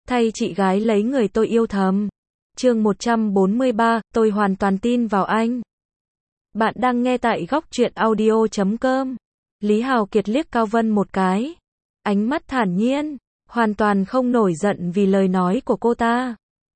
thay chị gái lấy người tôi yêu thầm. Chương 143, tôi hoàn toàn tin vào anh. Bạn đang nghe tại góc truyện audio.com. Lý Hào Kiệt liếc Cao Vân một cái. Ánh mắt thản nhiên, hoàn toàn không nổi giận vì lời nói của cô ta.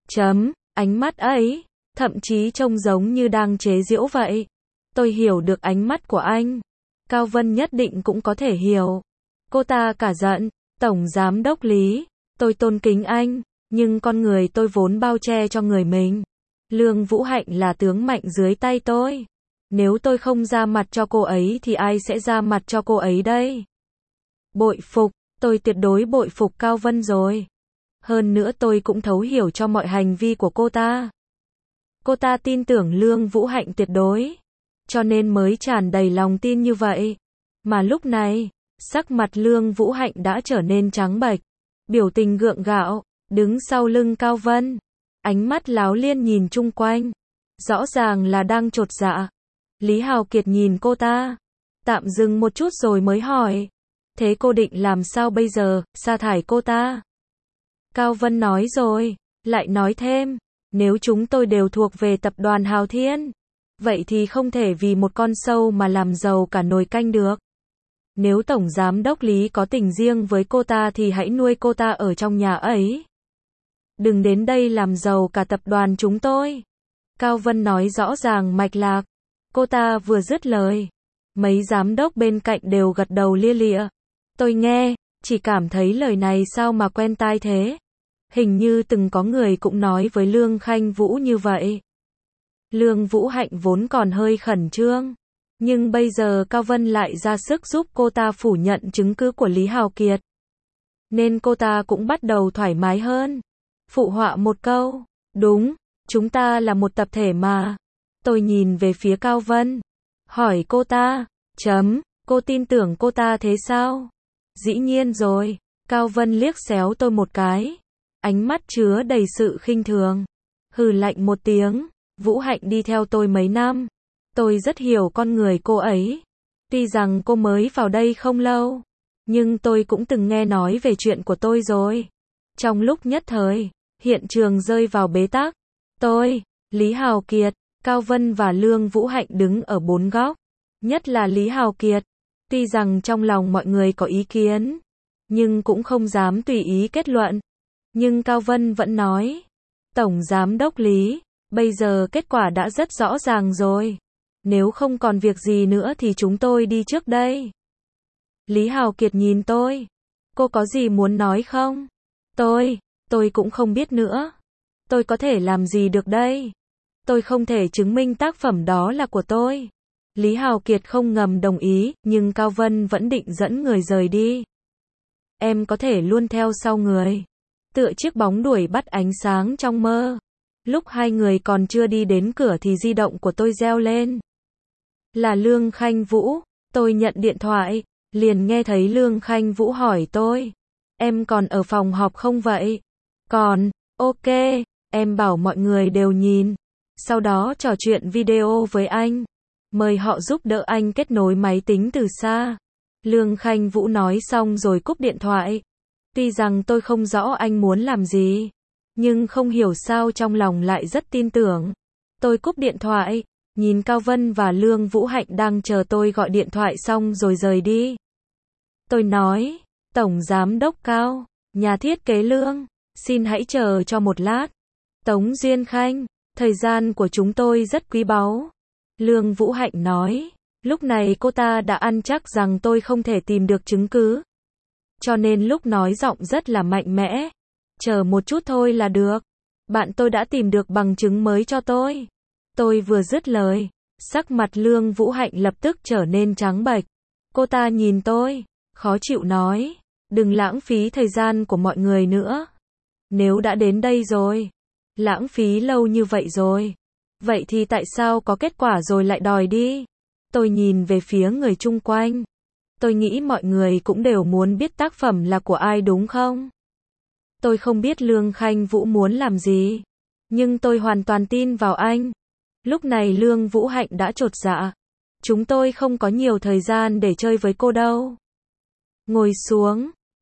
Ánh mắt ấy, thậm chí trông giống như đang chế giễu vậy. Tôi hiểu được ánh mắt của anh. Cao Vân nhất định cũng có thể hiểu. Cô ta cả giận, Tổng Giám đốc Lý, tôi tôn kính anh, nhưng con người tôi vốn bao che cho người mình. Lương Vũ Hạnh là tướng mạnh dưới tay tôi. Nếu tôi không ra mặt cho cô ấy thì ai sẽ ra mặt cho cô ấy đây? Bội phục, tôi tuyệt đối bội phục Cao Vân rồi. Hơn nữa tôi cũng thấu hiểu cho mọi hành vi của cô ta. Cô ta tin tưởng Lương Vũ Hạnh tuyệt đối, cho nên mới tràn đầy lòng tin như vậy. Mà lúc này, sắc mặt Lương Vũ Hạnh đã trở nên trắng bệch, biểu tình gượng gạo, đứng sau lưng Cao Vân, ánh mắt láo liên nhìn chung quanh, rõ ràng là đang chột dạ. Lý Hào Kiệt nhìn cô ta, tạm dừng một chút rồi mới hỏi, thế cô định làm sao bây giờ, sa thải cô ta? Cao Vân nói rồi, lại nói thêm, nếu chúng tôi đều thuộc về tập đoàn Hào Thiên, vậy thì không thể vì một con sâu mà làm giàu cả nồi canh được. Nếu Tổng Giám đốc Lý có tình riêng với cô ta thì hãy nuôi cô ta ở trong nhà ấy. Đừng đến đây làm giàu cả tập đoàn chúng tôi. Cao Vân nói rõ ràng mạch lạc. Cô ta vừa dứt lời, mấy giám đốc bên cạnh đều gật đầu lia lịa. Tôi nghe, chỉ cảm thấy lời này sao mà quen tai thế. Hình như từng có người cũng nói với Lương Khanh Vũ như vậy. Lương Vũ Hạnh vốn còn hơi khẩn trương, nhưng bây giờ Cao Vân lại ra sức giúp cô ta phủ nhận chứng cứ của Lý Hào Kiệt, nên cô ta cũng bắt đầu thoải mái hơn. Phụ họa một câu, đúng, chúng ta là một tập thể mà. Tôi nhìn về phía Cao Vân, hỏi cô ta, cô tin tưởng cô ta thế sao? Dĩ nhiên rồi, Cao Vân liếc xéo tôi một cái, ánh mắt chứa đầy sự khinh thường, hừ lạnh một tiếng. Vũ Hạnh đi theo tôi mấy năm, tôi rất hiểu con người cô ấy. Tuy rằng cô mới vào đây không lâu, nhưng tôi cũng từng nghe nói về chuyện của tôi rồi. Trong lúc nhất thời, hiện trường rơi vào bế tắc. Tôi, Lý Hào Kiệt, Cao Vân và Lương Vũ Hạnh đứng ở bốn góc. Nhất là Lý Hào Kiệt, tuy rằng trong lòng mọi người có ý kiến, nhưng cũng không dám tùy ý kết luận. Nhưng Cao Vân vẫn nói, Tổng Giám đốc Lý, bây giờ kết quả đã rất rõ ràng rồi. Nếu không còn việc gì nữa thì chúng tôi đi trước đây. Lý Hào Kiệt nhìn tôi. Cô có gì muốn nói không? Tôi cũng không biết nữa. Tôi có thể làm gì được đây? Tôi không thể chứng minh tác phẩm đó là của tôi. Lý Hào Kiệt không ngầm đồng ý, nhưng Cao Vân vẫn định dẫn người rời đi. Em có thể luôn theo sau người, tựa chiếc bóng đuổi bắt ánh sáng trong mơ. Lúc hai người còn chưa đi đến cửa thì di động của tôi reo lên. Là Lương Khanh Vũ. Tôi nhận điện thoại, liền nghe thấy Lương Khanh Vũ hỏi tôi, em còn ở phòng họp không vậy? Còn, ok, em bảo mọi người đều nhìn, sau đó trò chuyện video với anh, mời họ giúp đỡ anh kết nối máy tính từ xa. Lương Khanh Vũ nói xong rồi cúp điện thoại. Tuy rằng tôi không rõ anh muốn làm gì, nhưng không hiểu sao trong lòng lại rất tin tưởng. Tôi cúp điện thoại, nhìn Cao Vân và Lương Vũ Hạnh đang chờ tôi gọi điện thoại xong rồi rời đi. Tôi nói, Tổng Giám đốc Cao, nhà thiết kế Lương, xin hãy chờ cho một lát. Tống Duyên Khanh, thời gian của chúng tôi rất quý báu. Lương Vũ Hạnh nói, lúc này cô ta đã ăn chắc rằng tôi không thể tìm được chứng cứ, cho nên lúc nói giọng rất là mạnh mẽ. Chờ một chút thôi là được. Bạn tôi đã tìm được bằng chứng mới cho tôi. Tôi vừa dứt lời, sắc mặt Lương Vũ Hạnh lập tức trở nên trắng bệch. Cô ta nhìn tôi, khó chịu nói, đừng lãng phí thời gian của mọi người nữa. Nếu đã đến đây rồi, lãng phí lâu như vậy rồi, vậy thì tại sao có kết quả rồi lại đòi đi? Tôi nhìn về phía người chung quanh. Tôi nghĩ mọi người cũng đều muốn biết tác phẩm là của ai đúng không? Tôi không biết Lương Khanh Vũ muốn làm gì, nhưng tôi hoàn toàn tin vào anh. Lúc này Lương Vũ Hạnh đã chột dạ. Chúng tôi không có nhiều thời gian để chơi với cô đâu. Ngồi xuống,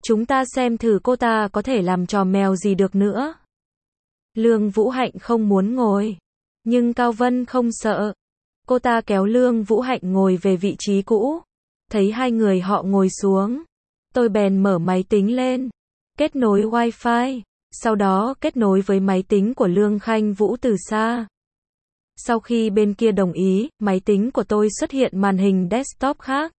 Chúng ta xem thử cô ta có thể làm trò mèo gì được nữa. Lương Vũ Hạnh không muốn ngồi. Nhưng Cao Vân không sợ. Cô ta kéo Lương Vũ Hạnh ngồi về vị trí cũ. Thấy hai người họ ngồi xuống. Tôi bèn mở máy tính lên. Kết nối Wi-Fi. Sau đó kết nối với máy tính của Lương Khanh Vũ từ xa. Sau khi bên kia đồng ý, máy tính của tôi xuất hiện màn hình desktop khác.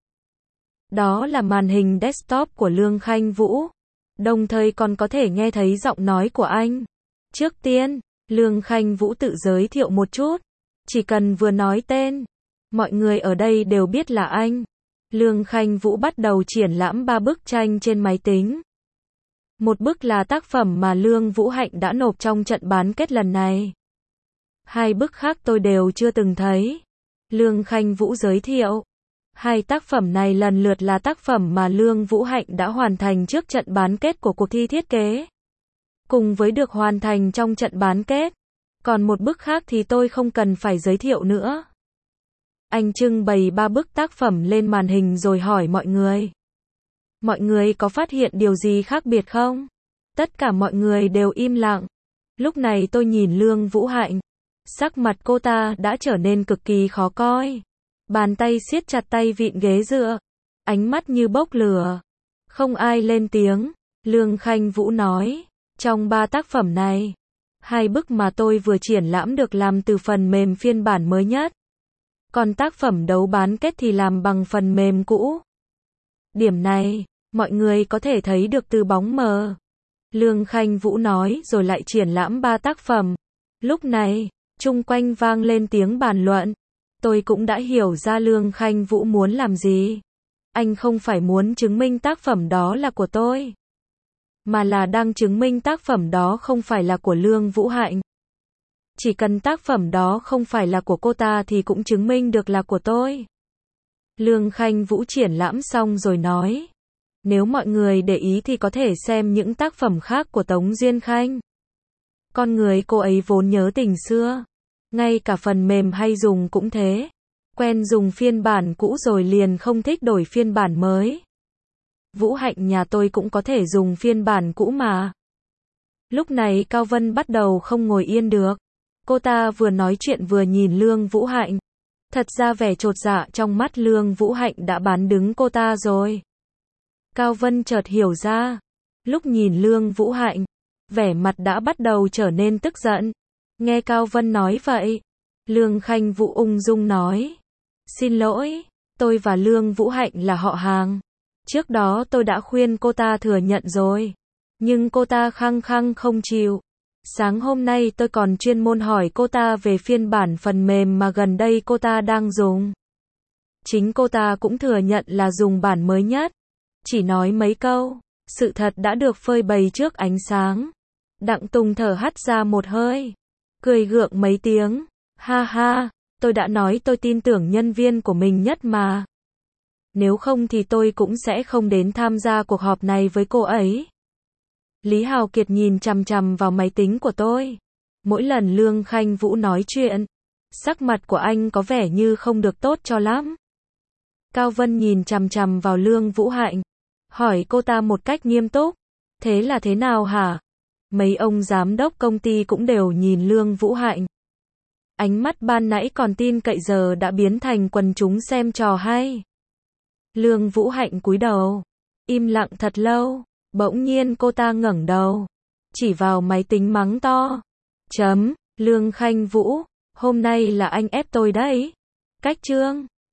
Đó là màn hình desktop của Lương Khanh Vũ. Đồng thời còn có thể nghe thấy giọng nói của anh. Trước tiên, Lương Khanh Vũ tự giới thiệu một chút. Chỉ cần vừa nói tên, mọi người ở đây đều biết là anh. Lương Khanh Vũ bắt đầu triển lãm 3 bức tranh trên máy tính. Một bức là tác phẩm mà Lương Vũ Hạnh đã nộp trong trận bán kết lần này. 2 bức khác tôi đều chưa từng thấy. Lương Khanh Vũ giới thiệu. 2 tác phẩm này lần lượt là tác phẩm mà Lương Vũ Hạnh đã hoàn thành trước trận bán kết của cuộc thi thiết kế. Cùng với được hoàn thành trong trận bán kết. Còn một bức khác thì tôi không cần phải giới thiệu nữa. Anh trưng bày 3 bức tác phẩm lên màn hình rồi hỏi mọi người. Mọi người có phát hiện điều gì khác biệt không? Tất cả mọi người đều im lặng. Lúc này tôi nhìn Lương Vũ Hạnh. Sắc mặt cô ta đã trở nên cực kỳ khó coi. Bàn tay siết chặt tay vịn ghế dựa. Ánh mắt như bốc lửa. Không ai lên tiếng. Lương Khanh Vũ nói. Trong 3 tác phẩm này, 2 bức mà tôi vừa triển lãm được làm từ phần mềm phiên bản mới nhất. Còn tác phẩm đấu bán kết thì làm bằng phần mềm cũ. Điểm này, mọi người có thể thấy được từ bóng mờ. Lương Khanh Vũ nói rồi lại triển lãm 3 tác phẩm. Lúc này, chung quanh vang lên tiếng bàn luận. Tôi cũng đã hiểu ra Lương Khanh Vũ muốn làm gì. Anh không phải muốn chứng minh tác phẩm đó là của tôi, mà là đang chứng minh tác phẩm đó không phải là của Lương Vũ Hạnh. Chỉ cần tác phẩm đó không phải là của cô ta thì cũng chứng minh được là của tôi. Lương Khanh Vũ triển lãm xong rồi nói. Nếu mọi người để ý thì có thể xem những tác phẩm khác của Tống Diên Khanh. Con người cô ấy vốn nhớ tình xưa. Ngay cả phần mềm hay dùng cũng thế. Quen dùng phiên bản cũ rồi liền không thích đổi phiên bản mới. Vũ Hạnh nhà tôi cũng có thể dùng phiên bản cũ mà. Lúc này Cao Vân bắt đầu không ngồi yên được. Cô ta vừa nói chuyện vừa nhìn Lương Vũ Hạnh. Thật ra vẻ chột dạ trong mắt Lương Vũ Hạnh đã bán đứng cô ta rồi. Cao Vân chợt hiểu ra. Lúc nhìn Lương Vũ Hạnh, vẻ mặt đã bắt đầu trở nên tức giận. Nghe Cao Vân nói vậy, Lương Khanh Vũ ung dung nói. Xin lỗi, tôi và Lương Vũ Hạnh là họ hàng. Trước đó tôi đã khuyên cô ta thừa nhận rồi. Nhưng cô ta khăng khăng không chịu. Sáng hôm nay tôi còn chuyên môn hỏi cô ta về phiên bản phần mềm mà gần đây cô ta đang dùng. Chính cô ta cũng thừa nhận là dùng bản mới nhất. Chỉ nói mấy câu, sự thật đã được phơi bày trước ánh sáng. Đặng Tùng thở hắt ra một hơi, cười gượng mấy tiếng. Ha ha, tôi đã nói tôi tin tưởng nhân viên của mình nhất mà. Nếu không thì tôi cũng sẽ không đến tham gia cuộc họp này với cô ấy. Lý Hào Kiệt nhìn chằm chằm vào máy tính của tôi. Mỗi lần Lương Khanh Vũ nói chuyện, sắc mặt của anh có vẻ như không được tốt cho lắm. Cao Vân nhìn chằm chằm vào Lương Vũ Hạnh, hỏi cô ta một cách nghiêm túc. Thế là thế nào hả? Mấy ông giám đốc công ty cũng đều nhìn Lương Vũ Hạnh. Ánh mắt ban nãy còn tin cậy giờ đã biến thành quần chúng xem trò hay. Lương Vũ Hạnh cúi đầu, im lặng thật lâu. Bỗng nhiên cô ta ngẩng đầu, chỉ vào máy tính mắng to. Lương Khanh Vũ, hôm nay là anh ép tôi đấy. Cách chương